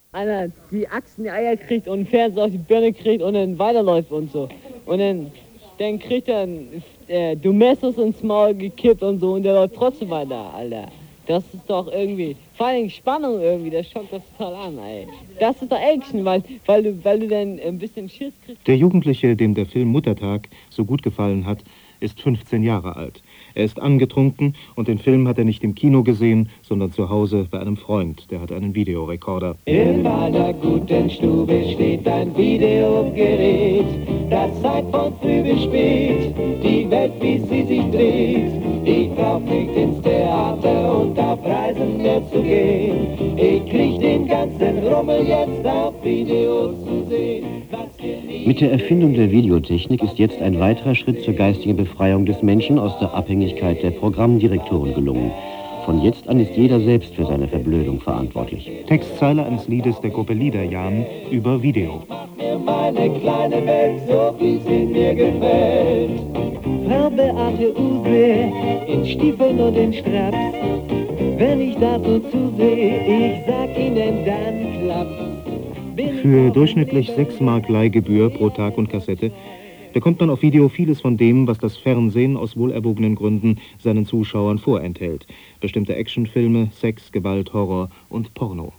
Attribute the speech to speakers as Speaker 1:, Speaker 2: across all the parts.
Speaker 1: Einer die Achsen die Eier kriegt und Fernseher auf die Birne kriegt und dann weiterläuft und so. Und dann kriegt er Domestos ins Maul gekippt und so und der läuft trotzdem weiter, Alter. Das ist doch irgendwie, vor allem Spannung irgendwie, das schockt das total an, ey. Das ist doch Action, weil du dann ein bisschen Schiss kriegst.
Speaker 2: Der Jugendliche, dem der Film Muttertag so gut gefallen hat, ist 15 Jahre alt. Er ist angetrunken und den Film hat er nicht im Kino gesehen, sondern zu Hause bei einem Freund. Der hat einen Videorekorder.
Speaker 3: In meiner guten Stube steht ein Videogerät. Das zeigt von früh bis spät die Welt, wie sie sich dreht. Ich brauch nicht ins Theater und auf Reisen mehr zu gehen. Ich krieg den ganzen Rummel jetzt auf Video zu sehen.
Speaker 4: Mit der Erfindung der Videotechnik ist jetzt ein weiterer Schritt zur geistigen Befreiung des Menschen aus der Abhängigkeit der Programmdirektoren gelungen. Von jetzt an ist jeder selbst für seine Verblödung verantwortlich.
Speaker 2: Textzeile eines Liedes der Gruppe Liederjahn über Video.
Speaker 3: Mach mir meine kleine Welt so, wie sie mir gefällt.
Speaker 1: Frau Beate Use in Stiefeln und in Straps. Wenn ich da so zusehe, ich sag Ihnen, dann klappt's.
Speaker 2: Für durchschnittlich 6 Mark Leihgebühr pro Tag und Kassette bekommt man auf Video vieles von dem, was das Fernsehen aus wohlerwogenen Gründen seinen Zuschauern vorenthält. Bestimmte Actionfilme, Sex, Gewalt, Horror und Porno.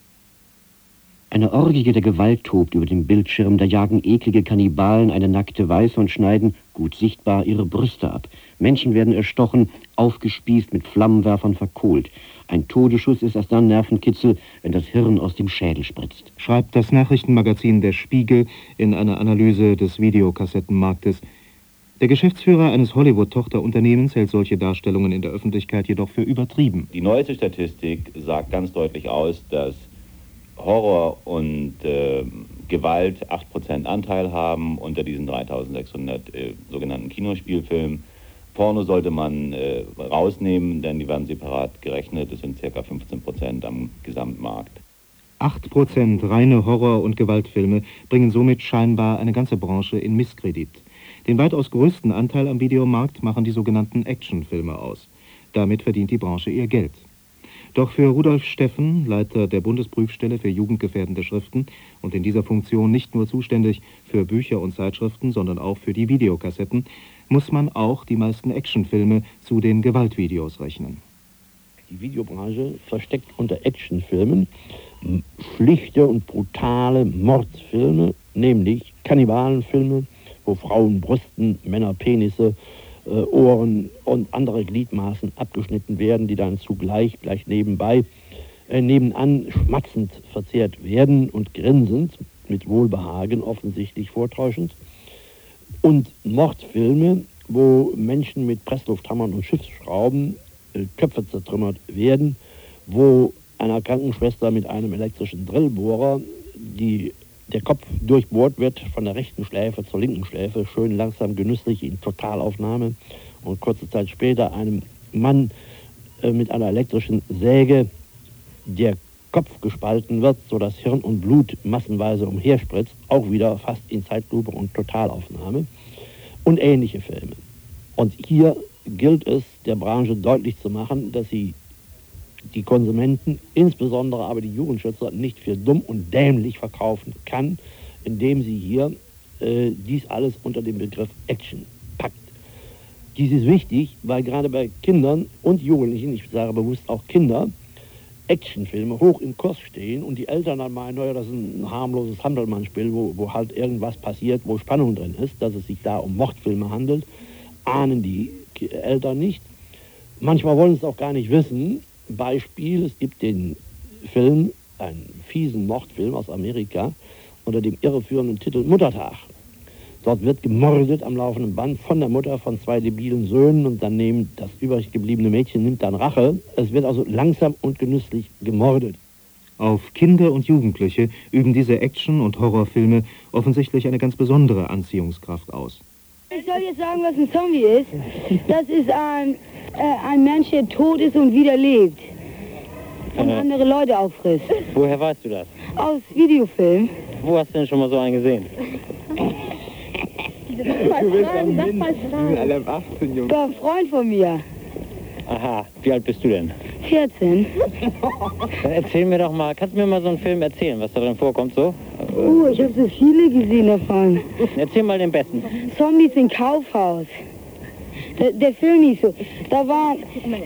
Speaker 4: Eine Orgie der Gewalt tobt über dem Bildschirm, da jagen eklige Kannibalen eine nackte Weiße und schneiden, gut sichtbar, ihre Brüste ab. Menschen werden erstochen, aufgespießt, mit Flammenwerfern verkohlt. Ein Todesschuss ist erst dann Nervenkitzel, wenn das Hirn aus dem Schädel spritzt.
Speaker 2: Schreibt das Nachrichtenmagazin Der Spiegel in einer Analyse des Videokassettenmarktes. Der Geschäftsführer eines Hollywood-Tochterunternehmens hält solche Darstellungen in der Öffentlichkeit jedoch für übertrieben.
Speaker 5: Die neueste Statistik sagt ganz deutlich aus, dass Horror und Gewalt 8% Anteil haben unter diesen 3600 sogenannten Kinospielfilmen. Porno sollte man rausnehmen, denn die werden separat gerechnet. Das sind ca. 15% am Gesamtmarkt.
Speaker 2: 8% reine Horror- und Gewaltfilme bringen somit scheinbar eine ganze Branche in Misskredit. Den weitaus größten Anteil am Videomarkt machen die sogenannten Actionfilme aus. Damit verdient die Branche ihr Geld. Doch für Rudolf Steffen, Leiter der Bundesprüfstelle für jugendgefährdende Schriften und in dieser Funktion nicht nur zuständig für Bücher und Zeitschriften, sondern auch für die Videokassetten, muss man auch die meisten Actionfilme zu den Gewaltvideos rechnen.
Speaker 6: Die Videobranche versteckt unter Actionfilmen schlichte und brutale Mordsfilme, nämlich Kannibalenfilme, wo Frauen Brüsten, Männer Penisse, Ohren und andere Gliedmaßen abgeschnitten werden, die dann zugleich gleich nebenan schmatzend verzehrt werden und grinsend, mit Wohlbehagen offensichtlich vortäuschend. Und Mordfilme, wo Menschen mit Presslufthammern und Schiffsschrauben Köpfe zertrümmert werden, wo einer Krankenschwester mit einem elektrischen Drillbohrer der Kopf durchbohrt wird von der rechten Schläfe zur linken Schläfe, schön langsam genüsslich in Totalaufnahme, und kurze Zeit später einem Mann mit einer elektrischen Säge der Kopf gespalten wird, sodass Hirn und Blut massenweise umherspritzt, auch wieder fast in Zeitlupe und Totalaufnahme, und ähnliche Filme. Und hier gilt es, der Branche deutlich zu machen, dass sie die Konsumenten, insbesondere aber die Jugendschützer, nicht für dumm und dämlich verkaufen kann, indem sie hier dies alles unter dem Begriff Action packt. Dies ist wichtig, weil gerade bei Kindern und Jugendlichen, ich sage bewusst auch Kinder, Actionfilme hoch im Kurs stehen und die Eltern dann meinen, naja, das ist ein harmloses Handelmannspiel, wo halt irgendwas passiert, wo Spannung drin ist, dass es sich da um Mordfilme handelt, ahnen die Eltern nicht. Manchmal wollen sie es auch gar nicht wissen. Beispiel, es gibt den Film, einen fiesen Mordfilm aus Amerika, unter dem irreführenden Titel Muttertag. Dort wird gemordet am laufenden Band von der Mutter von 2 debilen Söhnen, und dann das übrig gebliebene Mädchen nimmt dann Rache. Es wird also langsam und genüsslich gemordet.
Speaker 2: Auf Kinder und Jugendliche üben diese Action- und Horrorfilme offensichtlich eine ganz besondere Anziehungskraft aus.
Speaker 7: Ich soll jetzt sagen, was ein Zombie ist. Das ist ein Mensch, der tot ist und wieder lebt. Und andere Leute auffrisst.
Speaker 8: Woher weißt du das?
Speaker 7: Aus Videofilmen.
Speaker 8: Wo hast du denn schon mal so einen gesehen?
Speaker 7: Du bist am Ende, wir sind alle 18, Jungs. War ein Freund von mir.
Speaker 8: Aha, wie alt bist du denn?
Speaker 7: 14.
Speaker 8: Dann erzähl mir doch mal, kannst du mir mal so einen Film erzählen, was da drin vorkommt, so?
Speaker 7: Ich habe so viele gesehen davon.
Speaker 8: Erzähl mal den besten.
Speaker 7: Zombies im Kaufhaus. Der Film nicht so. Da war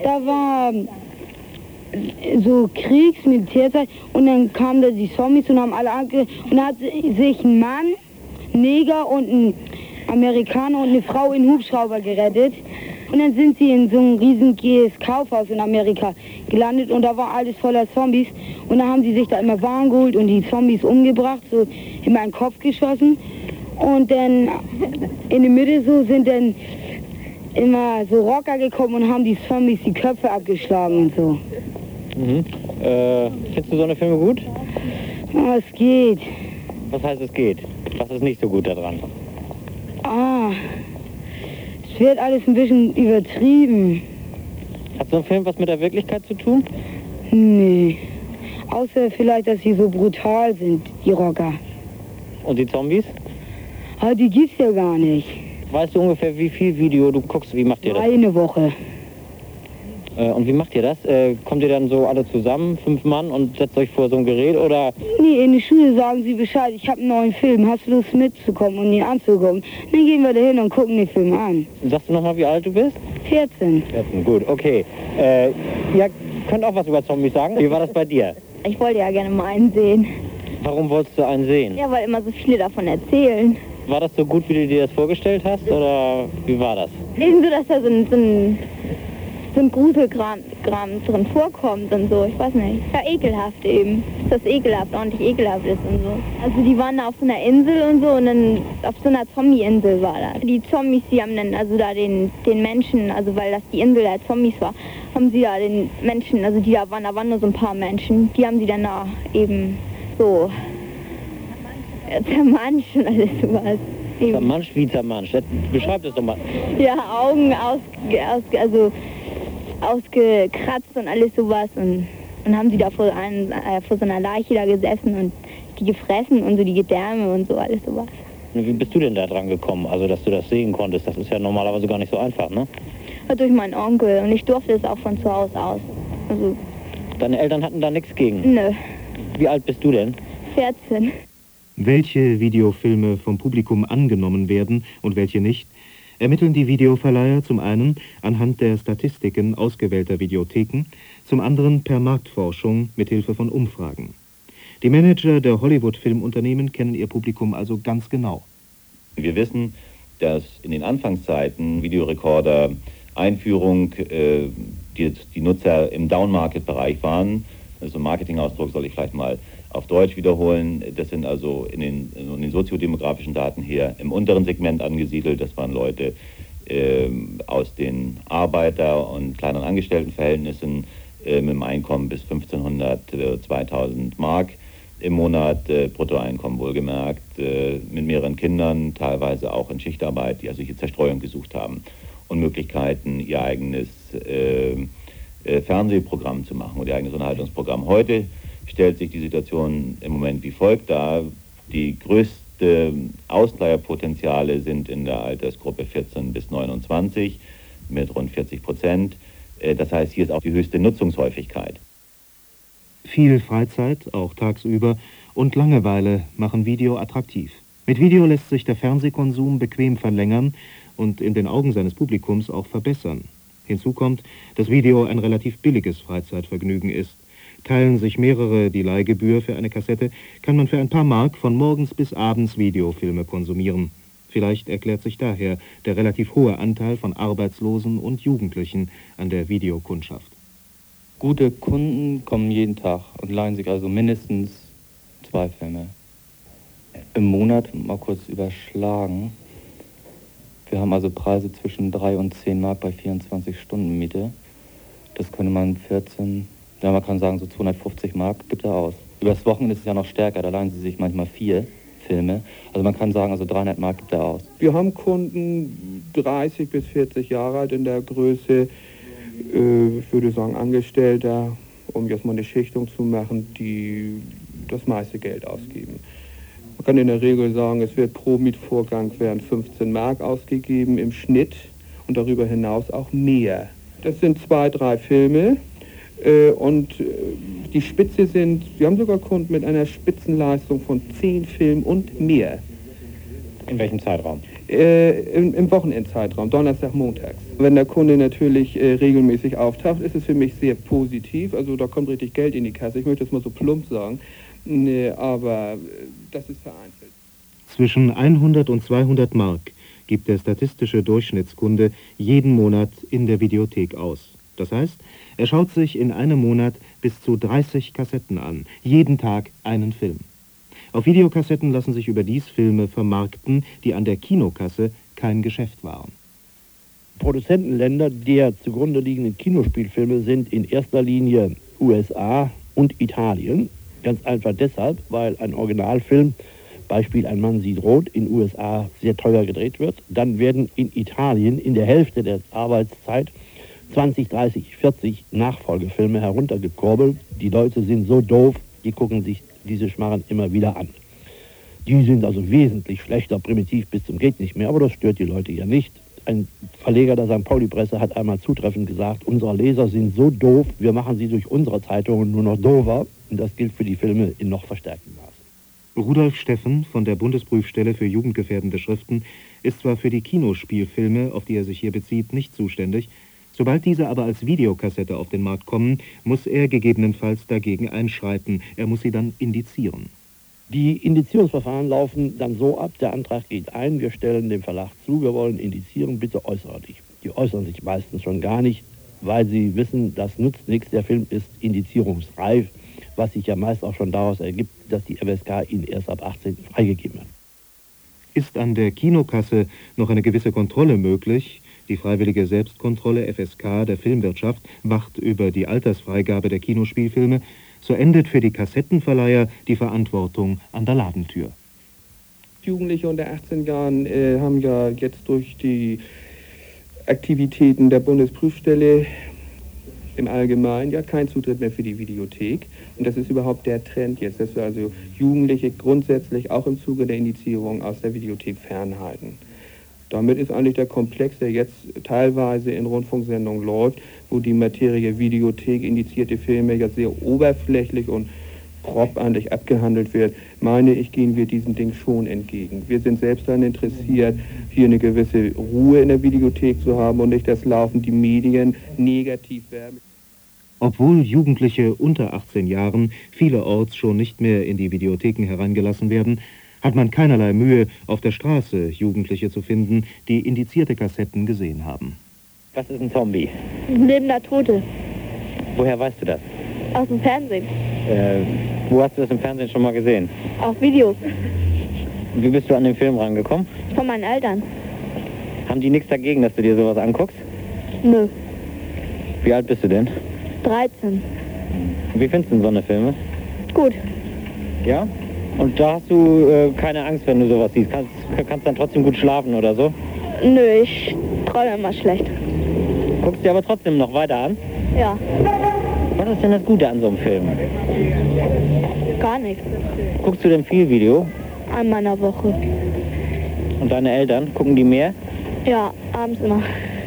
Speaker 7: so Militärzeug und dann kamen da die Zombies und haben alle und da hat sich ein Mann, Neger und ein Amerikaner und eine Frau in Hubschrauber gerettet. Und dann sind sie in so ein riesiges Kaufhaus in Amerika gelandet und da war alles voller Zombies. Und da haben sie sich da immer Waren geholt und die Zombies umgebracht, so in meinen Kopf geschossen. Und dann in der Mitte so sind dann immer so Rocker gekommen und haben die Zombies die Köpfe abgeschlagen und so.
Speaker 8: Mhm. Findest du so eine Filme gut?
Speaker 7: Ja, es geht.
Speaker 8: Was heißt es geht? Was ist nicht so gut daran?
Speaker 7: Es wird alles ein bisschen übertrieben.
Speaker 8: Hat so ein Film was mit der Wirklichkeit zu tun?
Speaker 7: Nee. Außer vielleicht, dass sie so brutal sind, die Rocker.
Speaker 8: Und die Zombies?
Speaker 7: Aber die gibt's ja gar nicht.
Speaker 8: Weißt du ungefähr, wie viel Video du guckst? Wie macht ihr das?
Speaker 7: Eine Woche.
Speaker 8: Und wie macht ihr das? Kommt ihr dann so alle zusammen, 5 Mann, und setzt euch vor so ein Gerät, oder?
Speaker 7: Nee, in der Schule sagen sie Bescheid, ich habe einen neuen Film, hast du Lust mitzukommen und ihn anzugucken? Dann gehen wir da hin und gucken den Film an.
Speaker 8: Sagst du nochmal, wie alt du bist?
Speaker 7: 14.
Speaker 8: 14, gut, okay. Ihr könnt auch was über Zombies sagen. Wie war das bei dir?
Speaker 9: Ich wollte ja gerne mal einen sehen.
Speaker 8: Warum wolltest du einen sehen?
Speaker 9: Ja, weil immer so viele davon erzählen.
Speaker 8: War das so gut, wie du dir das vorgestellt hast, oder wie war das?
Speaker 9: Eben so, dass da so ein Gruselkram drin vorkommt und so, ich weiß nicht. Ja, ekelhaft eben. Dass das ekelhaft, ordentlich ekelhaft ist und so. Also die waren da auf so einer Insel und so und dann auf so einer Zombie-Insel war das. Die Zombies, die haben dann also da den Menschen, also weil das die Insel der Zombies war, haben sie da den Menschen, also die da waren nur so ein paar Menschen, die haben sie dann da eben so zermanscht und alles sowas.
Speaker 8: Zermanscht wie zermanscht? Beschreib das doch mal.
Speaker 9: Ja, Augen ausgekratzt und alles sowas und haben sie da vor so einer Leiche da gesessen und die gefressen und so die Gedärme und so alles sowas.
Speaker 8: Wie bist du denn da dran gekommen, also dass du das sehen konntest? Das ist ja normalerweise gar nicht so einfach, ne?
Speaker 9: Durch meinen Onkel und ich durfte es auch von zu Hause aus. Also,
Speaker 8: deine Eltern hatten da nichts gegen?
Speaker 9: Nö.
Speaker 8: Wie alt bist du denn?
Speaker 9: 14.
Speaker 2: Welche Videofilme vom Publikum angenommen werden und welche nicht, ermitteln die Videoverleiher zum einen anhand der Statistiken ausgewählter Videotheken, zum anderen per Marktforschung mithilfe von Umfragen. Die Manager der Hollywood-Filmunternehmen kennen ihr Publikum also ganz genau.
Speaker 5: Wir wissen, dass in den Anfangszeiten Videorekorder Einführung die Nutzer im Down-Market-Bereich waren. Also Marketingausdruck soll ich vielleicht mal auf Deutsch wiederholen. Das sind also in den soziodemografischen Daten her im unteren Segment angesiedelt. Das waren Leute aus den Arbeiter- und kleineren Angestelltenverhältnissen mit einem Einkommen bis 1500, 2000 Mark im Monat, Bruttoeinkommen wohlgemerkt, mit mehreren Kindern, teilweise auch in Schichtarbeit, die also hier Zerstreuung gesucht haben und Möglichkeiten, ihr eigenes Fernsehprogramm zu machen oder ihr eigenes Unterhaltungsprogramm. Heute stellt sich die Situation im Moment wie folgt dar. Die größte Ausleiherpotenziale sind in der Altersgruppe 14 bis 29 mit rund 40%. Das heißt, hier ist auch die höchste Nutzungshäufigkeit.
Speaker 2: Viel Freizeit, auch tagsüber, und Langeweile machen Video attraktiv. Mit Video lässt sich der Fernsehkonsum bequem verlängern und in den Augen seines Publikums auch verbessern. Hinzu kommt, dass Video ein relativ billiges Freizeitvergnügen ist. Teilen sich mehrere die Leihgebühr für eine Kassette, kann man für ein paar Mark von morgens bis abends Videofilme konsumieren. Vielleicht erklärt sich daher der relativ hohe Anteil von Arbeitslosen und Jugendlichen an der Videokundschaft.
Speaker 10: Gute Kunden kommen jeden Tag und leihen sich also mindestens 2 Filme. Im Monat mal kurz überschlagen. Wir haben also Preise zwischen 3 und 10 Mark bei 24 Stunden Miete. Das könnte man 14, ja man kann sagen so 250 Mark gibt er aus. Übers Wochenende ist es ja noch stärker, da leihen sie sich manchmal 4 Filme. Also man kann sagen, also 300 Mark gibt er aus.
Speaker 11: Wir haben Kunden 30 bis 40 Jahre alt in der Größe, ich würde sagen Angestellter, um jetzt mal eine Schichtung zu machen, die das meiste Geld ausgeben. Man kann in der Regel sagen, es wird pro Mietvorgang werden 15 Mark ausgegeben im Schnitt und darüber hinaus auch mehr. Das sind 2, 3 Filme und die Spitze sind, wir haben sogar Kunden mit einer Spitzenleistung von 10 Filmen und mehr.
Speaker 8: In welchem Zeitraum?
Speaker 11: Im Wochenendzeitraum, Donnerstag, Montags. Wenn der Kunde natürlich regelmäßig auftaucht, ist es für mich sehr positiv. Also da kommt richtig Geld in die Kasse. Ich möchte das mal so plump sagen. Aber das ist vereinzelt.
Speaker 2: Zwischen 100 und 200 Mark gibt der statistische Durchschnittskunde jeden Monat in der Videothek aus. Das heißt, er schaut sich in einem Monat bis zu 30 Kassetten an. Jeden Tag einen Film. Auf Videokassetten lassen sich überdies Filme vermarkten, die an der Kinokasse kein Geschäft waren.
Speaker 6: Produzentenländer der zugrunde liegenden Kinospielfilme sind in erster Linie USA und Italien. Ganz einfach deshalb, weil ein Originalfilm, Beispiel Ein Mann sieht rot, in USA sehr teuer gedreht wird. Dann werden in Italien in der Hälfte der Arbeitszeit 20, 30, 40 Nachfolgefilme heruntergekurbelt. Die Leute sind so doof, die gucken sich diese Schmarren immer wieder an. Die sind also wesentlich schlechter, primitiv bis zum geht nicht mehr, aber das stört die Leute ja nicht. Ein Verleger der St. Pauli-Presse hat einmal zutreffend gesagt, unsere Leser sind so doof, wir machen sie durch unsere Zeitungen nur noch doofer. Und das gilt für die Filme in noch verstärktem Maße.
Speaker 2: Rudolf Steffen von der Bundesprüfstelle für jugendgefährdende Schriften ist zwar für die Kinospielfilme, auf die er sich hier bezieht, nicht zuständig. Sobald diese aber als Videokassette auf den Markt kommen, muss er gegebenenfalls dagegen einschreiten. Er muss sie dann indizieren.
Speaker 6: Die Indizierungsverfahren laufen dann so ab, der Antrag geht ein, wir stellen dem Verlag zu, wir wollen indizieren, bitte äußere dich. Die äußern sich meistens schon gar nicht, weil sie wissen, das nützt nichts, der Film ist indizierungsreif, was sich ja meist auch schon daraus ergibt, dass die FSK ihn erst ab 18 freigegeben hat.
Speaker 2: Ist an der Kinokasse noch eine gewisse Kontrolle möglich? Die freiwillige Selbstkontrolle FSK der Filmwirtschaft wacht über die Altersfreigabe der Kinospielfilme, so endet für die Kassettenverleiher die Verantwortung an der Ladentür.
Speaker 11: Jugendliche unter 18 Jahren haben ja jetzt durch die Aktivitäten der Bundesprüfstelle im Allgemeinen ja keinen Zutritt mehr für die Videothek. Und das ist überhaupt der Trend jetzt, dass wir also Jugendliche grundsätzlich auch im Zuge der Indizierung aus der Videothek fernhalten. Damit ist eigentlich der Komplex, der jetzt teilweise in Rundfunksendungen läuft, wo die Materie Videothek, indizierte Filme ja sehr oberflächlich und grob eigentlich abgehandelt wird, meine ich, gehen wir diesem Ding schon entgegen. Wir sind selbst daran interessiert, hier eine gewisse Ruhe in der Videothek zu haben und nicht, dass laufend die Medien negativ werden.
Speaker 2: Obwohl Jugendliche unter 18 Jahren vielerorts schon nicht mehr in die Videotheken hereingelassen werden, hat man keinerlei Mühe, auf der Straße Jugendliche zu finden, die indizierte Kassetten gesehen haben.
Speaker 8: Was ist ein Zombie?
Speaker 9: Ein lebender Tote.
Speaker 8: Woher weißt du das?
Speaker 9: Aus dem Fernsehen.
Speaker 8: Wo hast du das im Fernsehen schon mal gesehen?
Speaker 9: Auf Videos.
Speaker 8: Wie bist du an den Film rangekommen?
Speaker 9: Von meinen Eltern.
Speaker 8: Haben die nichts dagegen, dass du dir sowas anguckst?
Speaker 9: Nö.
Speaker 8: Wie alt bist du denn?
Speaker 9: 13.
Speaker 8: Wie findest du denn so eine Filme?
Speaker 9: Gut.
Speaker 8: Ja? Und da hast du keine Angst, wenn du sowas siehst? Kannst dann trotzdem gut schlafen oder so?
Speaker 9: Nö, ich träume immer schlecht.
Speaker 8: Guckst dir aber trotzdem noch weiter an?
Speaker 9: Ja.
Speaker 8: Was ist denn das Gute an so einem Film?
Speaker 9: Gar nichts.
Speaker 8: Guckst du denn viel Video?
Speaker 9: Einmal in der Woche.
Speaker 8: Und deine Eltern, gucken die mehr?
Speaker 9: Ja, abends immer.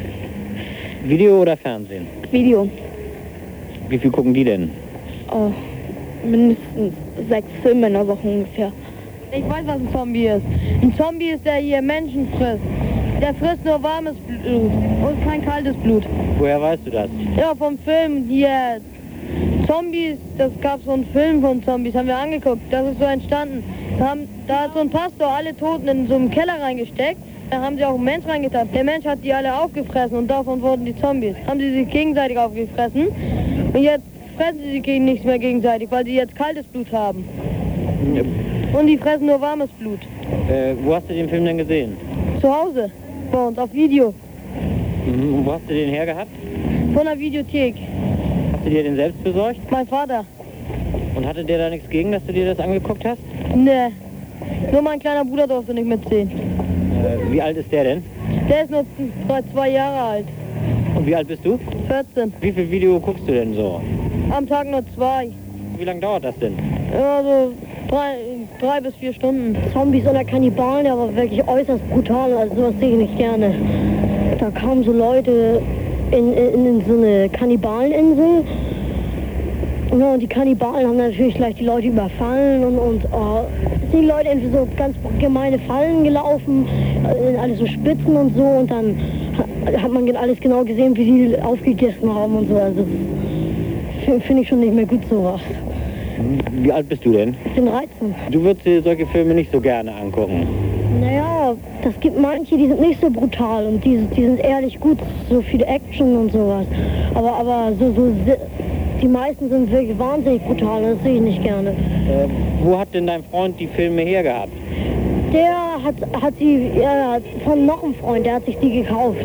Speaker 8: Video oder Fernsehen?
Speaker 9: Video.
Speaker 8: Wie viel gucken die denn?
Speaker 9: Oh, mindestens 6 Filme in der Woche ungefähr.
Speaker 12: Ich weiß, was ein Zombie ist. Ein Zombie ist, der hier Menschen frisst. Der frisst nur warmes Blut und kein kaltes Blut.
Speaker 8: Woher weißt du das?
Speaker 12: Ja, vom Film hier. Zombies, das gab so einen Film von Zombies, haben wir angeguckt. Das ist so entstanden. Da hat so ein Pastor alle Toten in so einen Keller reingesteckt. Da haben sie auch einen Mensch reingetan. Der Mensch hat die alle aufgefressen und davon wurden die Zombies. Haben sie sich gegenseitig aufgefressen. Und jetzt fressen sie sich nicht mehr gegenseitig, weil sie jetzt kaltes Blut haben.
Speaker 8: Ja.
Speaker 12: Und die fressen nur warmes Blut.
Speaker 8: Wo hast du den Film denn gesehen?
Speaker 12: Zu Hause, bei uns, auf Video.
Speaker 8: Mhm. Und wo hast du den hergehabt?
Speaker 12: Von der Videothek.
Speaker 8: Hast du dir den selbst besorgt?
Speaker 12: Mein Vater.
Speaker 8: Und hatte der da nichts gegen, dass du dir das angeguckt hast?
Speaker 12: Nee. Nur mein kleiner Bruder durfte nicht mitziehen.
Speaker 8: Wie alt ist der denn?
Speaker 12: Der ist nur 2 Jahre alt.
Speaker 8: Und wie alt bist du?
Speaker 12: 14.
Speaker 8: Wie viel Video guckst du denn so?
Speaker 12: Am Tag nur 2.
Speaker 8: Wie lange dauert das denn?
Speaker 12: Ja, so 3 bis 4 Stunden.
Speaker 13: Zombies oder Kannibalen, der war wirklich äußerst brutal, also sowas sehe ich nicht gerne. Da kamen so Leute
Speaker 12: in so eine Kannibaleninsel. Ja, und die Kannibalen haben natürlich gleich die Leute überfallen und sind die Leute in so ganz gemeine Fallen gelaufen, alles so Spitzen und so, und dann hat man alles genau gesehen, wie sie aufgegessen haben und so. Also das finde ich schon nicht mehr gut, sowas.
Speaker 8: Wie alt bist du denn?
Speaker 12: Ich bin 13.
Speaker 8: Du würdest dir solche Filme nicht so gerne angucken?
Speaker 12: Naja, das gibt manche, die sind nicht so brutal und die sind ehrlich gut, so viel Action und sowas. Aber die meisten sind wirklich wahnsinnig brutal, das sehe ich nicht gerne.
Speaker 8: Wo hat denn dein Freund die Filme hergehabt?
Speaker 12: Der hat sie von noch einem Freund, der hat sich die gekauft.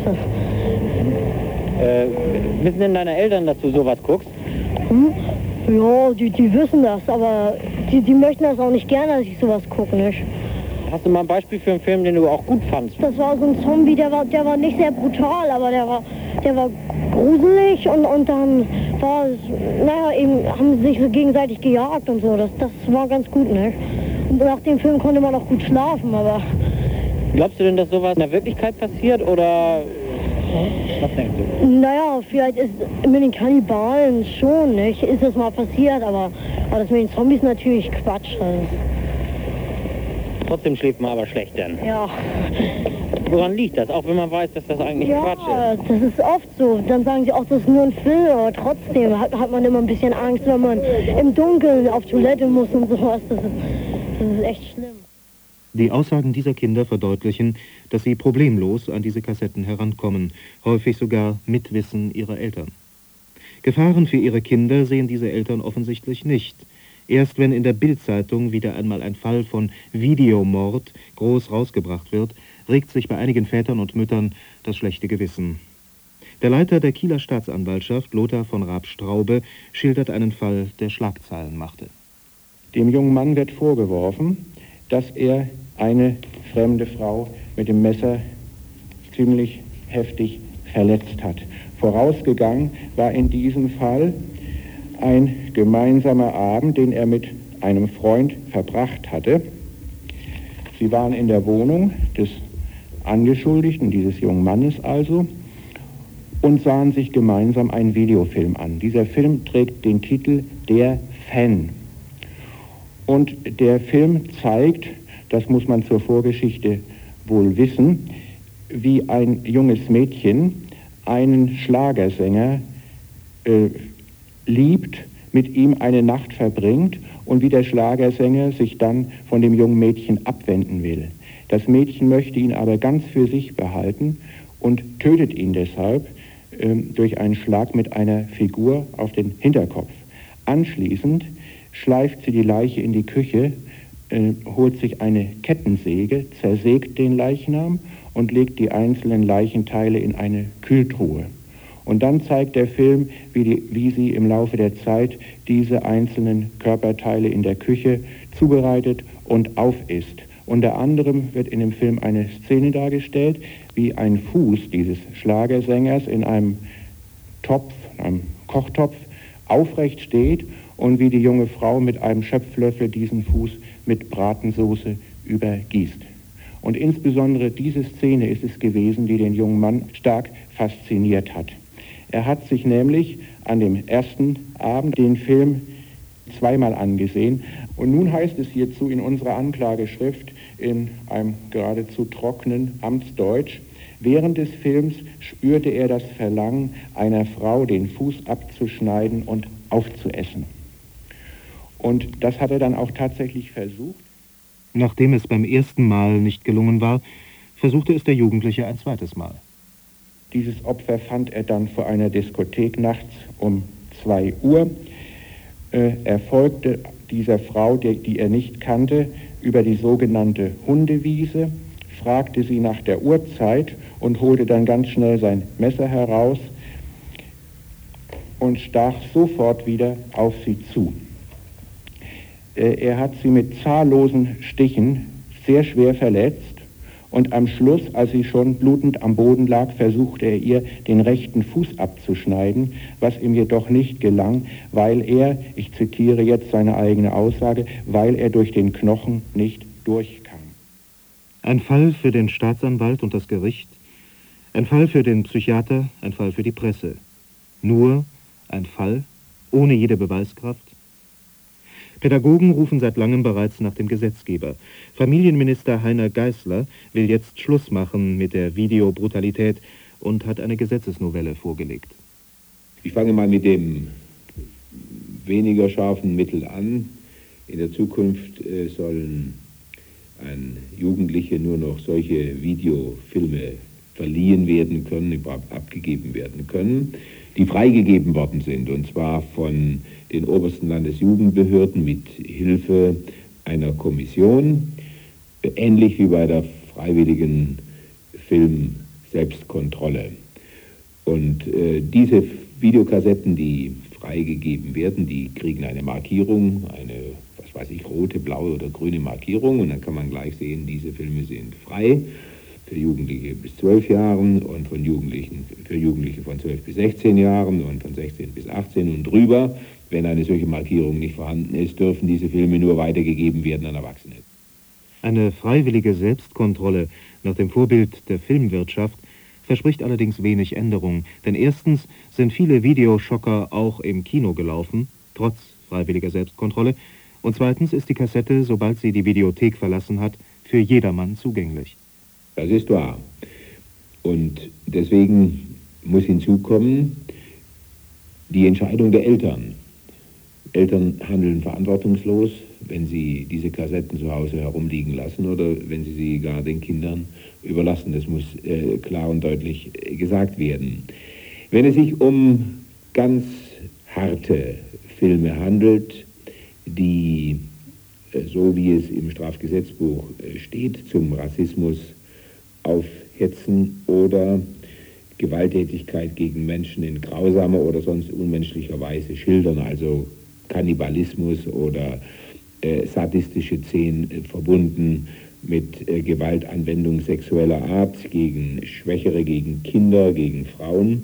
Speaker 8: Wissen denn deine Eltern, dass du sowas guckst?
Speaker 12: Ja, die wissen das, aber die möchten das auch nicht gerne, dass ich sowas gucke, nicht?
Speaker 8: Hast du mal ein Beispiel für einen Film, den du auch gut fandst?
Speaker 12: Das war so ein Zombie, der war nicht sehr brutal, aber der war gruselig und dann haben sie sich so gegenseitig gejagt und so. Das war ganz gut, ne? Und nach dem Film konnte man auch gut schlafen, aber...
Speaker 8: Glaubst du denn, dass sowas in der Wirklichkeit passiert, oder was denkst du?
Speaker 12: Naja, vielleicht ist mit den Kannibalen schon, nicht? Ist das mal passiert, aber das mit den Zombies natürlich Quatsch.
Speaker 8: Trotzdem schläft man aber schlecht dann.
Speaker 12: Ja.
Speaker 8: Woran liegt das? Auch wenn man weiß, dass das eigentlich Quatsch ist.
Speaker 12: Ja, das ist oft so. Dann sagen sie auch, das ist nur ein Film, aber trotzdem hat man immer ein bisschen Angst, wenn man im Dunkeln auf Toilette muss und sowas. Das ist echt schlimm.
Speaker 2: Die Aussagen dieser Kinder verdeutlichen, dass sie problemlos an diese Kassetten herankommen, häufig sogar mit Wissen ihrer Eltern. Gefahren für ihre Kinder sehen diese Eltern offensichtlich nicht. Erst wenn in der Bild-Zeitung wieder einmal ein Fall von Videomord groß rausgebracht wird, regt sich bei einigen Vätern und Müttern das schlechte Gewissen. Der Leiter der Kieler Staatsanwaltschaft, Lothar von Raab-Straube, schildert einen Fall, der Schlagzeilen machte.
Speaker 11: Dem jungen Mann wird vorgeworfen, dass er eine fremde Frau mit dem Messer ziemlich heftig verletzt hat. Vorausgegangen war in diesem Fall ein gemeinsamer Abend, den er mit einem Freund verbracht hatte. Sie waren in der Wohnung des Angeschuldigten, dieses jungen Mannes also, und sahen sich gemeinsam einen Videofilm an. Dieser Film trägt den Titel Der Fan. Und der Film zeigt, das muss man zur Vorgeschichte wohl wissen, wie ein junges Mädchen einen Schlagersänger liebt, mit ihm eine Nacht verbringt und wie der Schlagersänger sich dann von dem jungen Mädchen abwenden will. Das Mädchen möchte ihn aber ganz für sich behalten und tötet ihn deshalb durch einen Schlag mit einer Figur auf den Hinterkopf. Anschließend schleift sie die Leiche in die Küche, holt sich eine Kettensäge, zersägt den Leichnam und legt die einzelnen Leichenteile in eine Kühltruhe. Und dann zeigt der Film, wie sie im Laufe der Zeit diese einzelnen Körperteile in der Küche zubereitet und aufisst. Unter anderem wird in dem Film eine Szene dargestellt, wie ein Fuß dieses Schlagersängers in einem Topf, einem Kochtopf, aufrecht steht und wie die junge Frau mit einem Schöpflöffel diesen Fuß mit Bratensoße übergießt. Und insbesondere diese Szene ist es gewesen, die den jungen Mann stark fasziniert hat. Er hat sich nämlich an dem ersten Abend den Film zweimal angesehen. Und nun heißt es hierzu in unserer Anklageschrift in einem geradezu trockenen Amtsdeutsch: Während des Films spürte er das Verlangen einer Frau, den Fuß abzuschneiden und aufzuessen. Und das hat er dann auch tatsächlich versucht.
Speaker 2: Nachdem es beim ersten Mal nicht gelungen war, versuchte es der Jugendliche ein zweites Mal.
Speaker 11: Dieses Opfer fand er dann vor einer Diskothek nachts um 2 Uhr. Er folgte dieser Frau, die er nicht kannte, über die sogenannte Hundewiese, fragte sie nach der Uhrzeit und holte dann ganz schnell sein Messer heraus und stach sofort wieder auf sie zu. Er hat sie mit zahllosen Stichen sehr schwer verletzt und am Schluss, als sie schon blutend am Boden lag, versuchte er ihr den rechten Fuß abzuschneiden, was ihm jedoch nicht gelang, weil er, ich zitiere jetzt seine eigene Aussage, weil er durch den Knochen nicht durchkam.
Speaker 2: Ein Fall für den Staatsanwalt und das Gericht, Ein Fall für den Psychiater, ein Fall für die Presse. Nur ein Fall, ohne jede Beweiskraft. Pädagogen rufen seit langem bereits nach dem Gesetzgeber. Familienminister Heiner Geißler will jetzt Schluss machen mit der Videobrutalität und hat eine Gesetzesnovelle vorgelegt.
Speaker 13: Ich fange mal mit dem weniger scharfen Mittel an. In der Zukunft sollen an Jugendliche nur noch solche Videofilme verliehen werden können, überhaupt abgegeben werden können, die freigegeben worden sind, und zwar von den obersten Landesjugendbehörden mit Hilfe einer Kommission, ähnlich wie bei der freiwilligen Film-Selbstkontrolle. Und diese Videokassetten, die freigegeben werden, die kriegen eine Markierung, eine, was weiß ich, rote, blaue oder grüne Markierung, und dann kann man gleich sehen, diese Filme sind frei für Jugendliche bis 12 Jahren und für Jugendliche von 12 bis 16 Jahren und von 16 bis 18 und drüber. Wenn eine solche Markierung nicht vorhanden ist, dürfen diese Filme nur weitergegeben werden an Erwachsene.
Speaker 2: Eine freiwillige Selbstkontrolle nach dem Vorbild der Filmwirtschaft verspricht allerdings wenig Änderung, denn erstens sind viele Videoschocker auch im Kino gelaufen, trotz freiwilliger Selbstkontrolle, und zweitens ist die Kassette, sobald sie die Videothek verlassen hat, für jedermann zugänglich.
Speaker 13: Das ist wahr. Und deswegen muss hinzukommen die Entscheidung der Eltern. Eltern handeln verantwortungslos, wenn sie diese Kassetten zu Hause herumliegen lassen oder wenn sie sie gar den Kindern überlassen. Das muss klar und deutlich gesagt werden. Wenn es sich um ganz harte Filme handelt, die, so wie es im Strafgesetzbuch steht, zum Rassismus aufhetzen oder Gewalttätigkeit gegen Menschen in grausamer oder sonst unmenschlicher Weise schildern, also Kannibalismus oder sadistische Szenen verbunden mit Gewaltanwendung sexueller Art gegen Schwächere, gegen Kinder, gegen Frauen.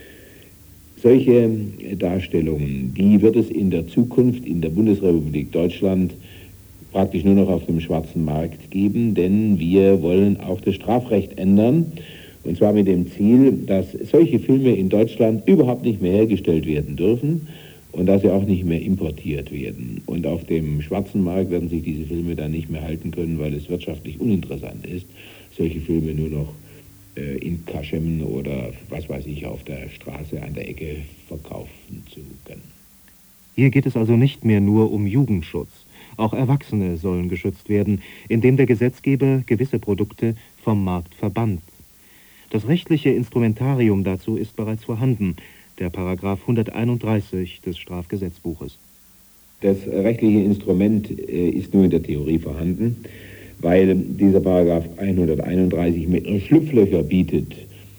Speaker 13: Solche Darstellungen, die wird es in der Zukunft in der Bundesrepublik Deutschland praktisch nur noch auf dem schwarzen Markt geben, denn wir wollen auch das Strafrecht ändern, und zwar mit dem Ziel, dass solche Filme in Deutschland überhaupt nicht mehr hergestellt werden dürfen und dass sie auch nicht mehr importiert werden. Und auf dem schwarzen Markt werden sich diese Filme dann nicht mehr halten können, weil es wirtschaftlich uninteressant ist, solche Filme nur noch in Kaschemmen oder was weiß ich auf der Straße an der Ecke verkaufen zu können.
Speaker 2: Hier geht es also nicht mehr nur um Jugendschutz. Auch Erwachsene sollen geschützt werden, indem der Gesetzgeber gewisse Produkte vom Markt verbannt. Das rechtliche Instrumentarium dazu ist bereits vorhanden, der Paragraph 131 des Strafgesetzbuches.
Speaker 13: Das rechtliche Instrument ist nur in der Theorie vorhanden, weil dieser Paragraph 131 Schlupflöcher bietet,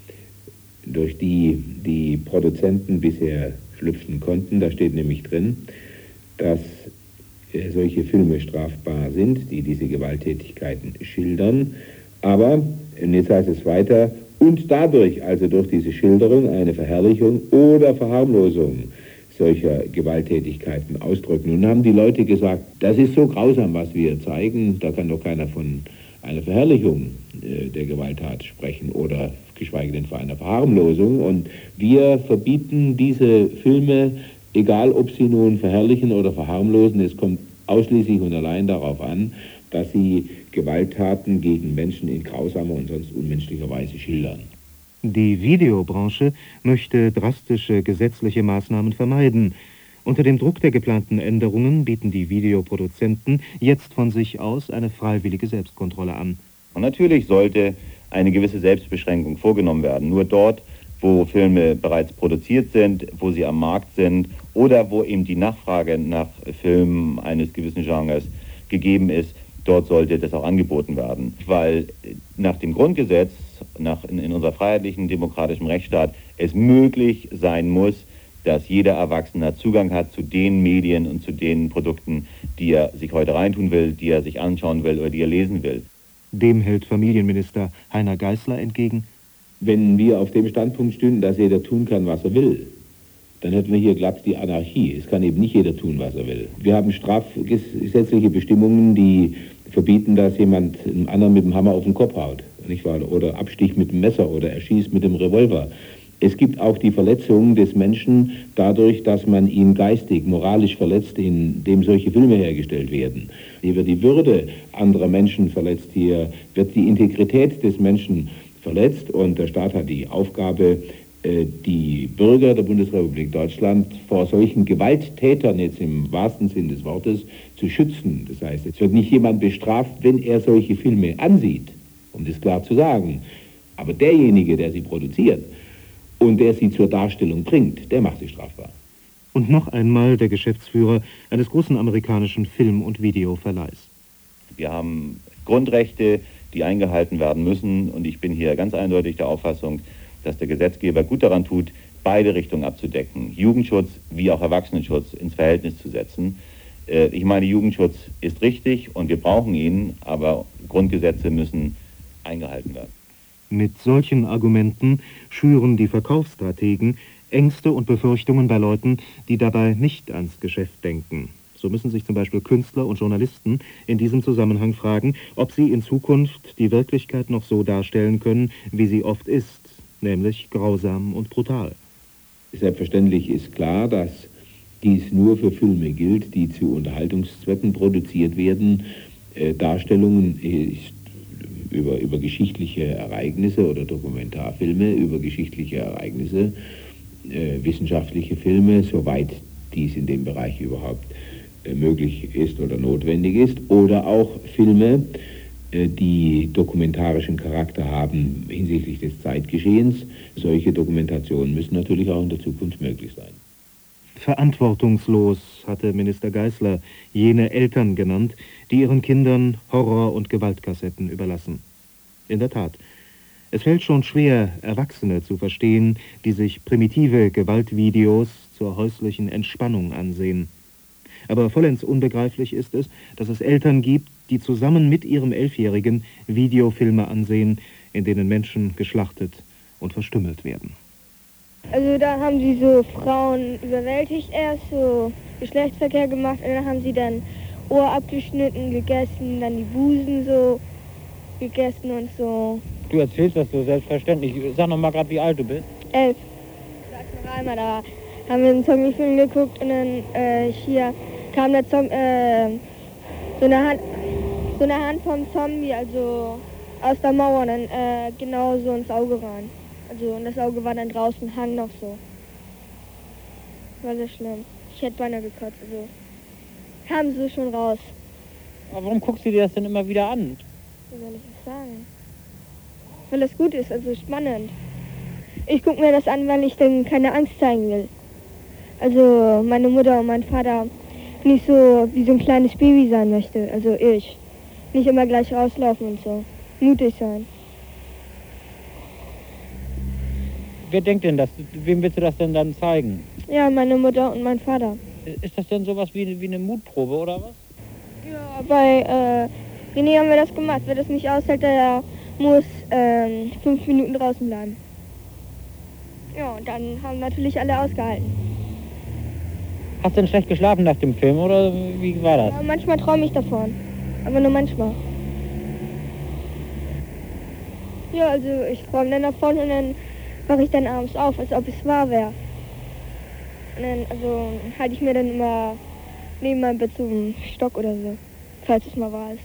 Speaker 13: durch die die Produzenten bisher schlüpfen konnten. Da steht nämlich drin, dass solche Filme strafbar sind, die diese Gewalttätigkeiten schildern, aber, und jetzt heißt es weiter, und dadurch, also durch diese Schilderung, eine Verherrlichung oder Verharmlosung solcher Gewalttätigkeiten ausdrücken. Nun haben die Leute gesagt, das ist so grausam, was wir zeigen, da kann doch keiner von einer Verherrlichung der Gewalttat sprechen oder geschweige denn von einer Verharmlosung. Und wir verbieten diese Filme, egal ob sie nun verherrlichen oder verharmlosen, es kommt ausschließlich und allein darauf an, dass sie Gewalttaten gegen Menschen in grausamer und sonst unmenschlicher Weise schildern.
Speaker 2: Die Videobranche möchte drastische gesetzliche Maßnahmen vermeiden. Unter dem Druck der geplanten Änderungen bieten die Videoproduzenten jetzt von sich aus eine freiwillige Selbstkontrolle an.
Speaker 5: Und natürlich sollte eine gewisse Selbstbeschränkung vorgenommen werden. Nur dort, wo Filme bereits produziert sind, wo sie am Markt sind oder wo eben die Nachfrage nach Filmen eines gewissen Genres gegeben ist, dort sollte das auch angeboten werden. Weil nach dem Grundgesetz, in unserer freiheitlichen, demokratischen Rechtsstaat, es möglich sein muss, dass jeder Erwachsene Zugang hat zu den Medien und zu den Produkten, die er sich heute reintun will, die er sich anschauen will oder die er lesen will.
Speaker 2: Dem hält Familienminister Heiner Geißler entgegen:
Speaker 13: Wenn wir auf dem Standpunkt stünden, dass jeder tun kann, was er will, dann hätten wir hier glatt die Anarchie. Es kann eben nicht jeder tun, was er will. Wir haben strafgesetzliche Bestimmungen, die verbieten, dass jemand einem anderen mit dem Hammer auf den Kopf haut. nicht wahr? Oder Abstich mit dem Messer oder erschießt mit dem Revolver. Es gibt auch die Verletzung des Menschen dadurch, dass man ihn geistig, moralisch verletzt, indem solche Filme hergestellt werden. Hier wird die Würde anderer Menschen verletzt, hier wird die Integrität des Menschen verletzt und der Staat hat die Aufgabe, die Bürger der Bundesrepublik Deutschland vor solchen Gewalttätern, jetzt im wahrsten Sinn des Wortes, zu schützen. Das heißt, es wird nicht jemand bestraft, wenn er solche Filme ansieht, um das klar zu sagen. Aber derjenige, der sie produziert und der sie zur Darstellung bringt, der macht sie strafbar.
Speaker 2: Und noch einmal der Geschäftsführer eines großen amerikanischen Film- und Videoverleihs.
Speaker 5: Wir haben Grundrechte, die eingehalten werden müssen, und ich bin hier ganz eindeutig der Auffassung, dass der Gesetzgeber gut daran tut, beide Richtungen abzudecken, Jugendschutz wie auch Erwachsenenschutz ins Verhältnis zu setzen. Ich meine, Jugendschutz ist richtig und wir brauchen ihn, aber Grundgesetze müssen eingehalten werden.
Speaker 2: Mit solchen Argumenten schüren die Verkaufsstrategen Ängste und Befürchtungen bei Leuten, die dabei nicht ans Geschäft denken. So müssen sich zum Beispiel Künstler und Journalisten in diesem Zusammenhang fragen, ob sie in Zukunft die Wirklichkeit noch so darstellen können, wie sie oft ist, nämlich grausam und brutal.
Speaker 13: Selbstverständlich ist klar, dass dies nur für Filme gilt, die zu Unterhaltungszwecken produziert werden. Darstellungen über geschichtliche Ereignisse oder Dokumentarfilme über geschichtliche Ereignisse, wissenschaftliche Filme, soweit dies in dem Bereich überhaupt möglich ist oder notwendig ist, oder auch Filme, die dokumentarischen Charakter haben hinsichtlich des Zeitgeschehens. Solche Dokumentationen müssen natürlich auch in der Zukunft möglich sein.
Speaker 2: Verantwortungslos hatte Minister Geisler jene Eltern genannt, die ihren Kindern Horror- und Gewaltkassetten überlassen. In der Tat, es fällt schon schwer, Erwachsene zu verstehen, die sich primitive Gewaltvideos zur häuslichen Entspannung ansehen. Aber vollends unbegreiflich ist es, dass es Eltern gibt, die zusammen mit ihrem 11-Jährigen Videofilme ansehen, in denen Menschen geschlachtet und verstümmelt werden.
Speaker 12: Also da haben sie so Frauen überwältigt erst, so Geschlechtsverkehr gemacht, und dann haben sie dann Ohr abgeschnitten, gegessen, dann die Busen so gegessen und so.
Speaker 8: Du erzählst das so selbstverständlich. Sag noch mal gerade, wie alt du bist.
Speaker 12: 11. Sag noch einmal, da haben wir einen Zombie-Film geguckt und dann hier kam der so eine Hand vom Zombie, also aus der Mauer, dann genau so ins Auge rein. Also und das Auge war dann draußen, hang noch so. War sehr schlimm. Ich hätte beinahe gekotzt, also kamen sie schon raus.
Speaker 8: Aber warum guckst du dir das denn immer wieder an?
Speaker 12: Wie soll ich das sagen? Weil das gut ist, also spannend. Ich gucke mir das an, weil ich dann keine Angst zeigen will. Also meine Mutter und mein Vater nicht so wie so ein kleines Baby sein möchte, also ich. Nicht immer gleich rauslaufen und so. Mutig sein.
Speaker 8: Wer denkt denn das? Wem willst du das denn dann zeigen?
Speaker 12: Ja, meine Mutter und mein Vater.
Speaker 8: Ist das denn sowas wie eine Mutprobe oder was?
Speaker 12: Ja, bei René haben wir das gemacht. Wer das nicht aushält, der muss 5 Minuten draußen bleiben. Ja, und dann haben natürlich alle ausgehalten.
Speaker 8: Hast du denn schlecht geschlafen nach dem Film oder wie war das?
Speaker 12: Ja, manchmal träume ich davon, aber nur manchmal. Ja, also ich träume dann davon und dann wache ich dann abends auf, als ob es wahr wäre. Und dann also halte ich mir dann immer neben meinem Bett so einen Stock oder so, falls es mal wahr ist.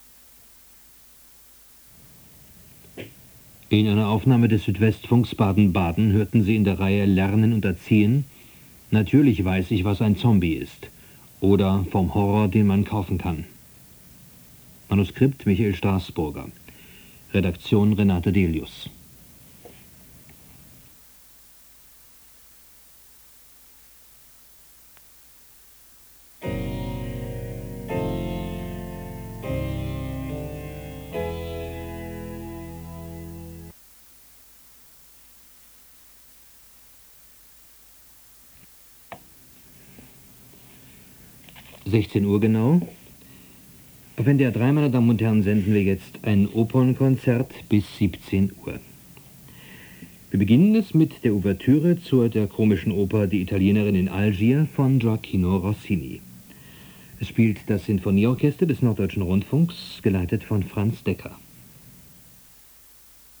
Speaker 14: In einer Aufnahme des Südwestfunks Baden-Baden hörten Sie in der Reihe Lernen und Erziehen: Natürlich weiß ich, was ein Zombie ist. Oder vom Horror, den man kaufen kann. Manuskript Michael Straßburger. Redaktion Renate Delius. (16 Uhr genau). Auf NDR 3, meine Damen und Herren, senden wir jetzt ein Opernkonzert bis 17 Uhr. Wir beginnen es mit der Ouvertüre zur der komischen Oper Die Italienerin in Algier von Gioacchino Rossini. Es spielt das Sinfonieorchester des Norddeutschen Rundfunks, geleitet von Franz Decker.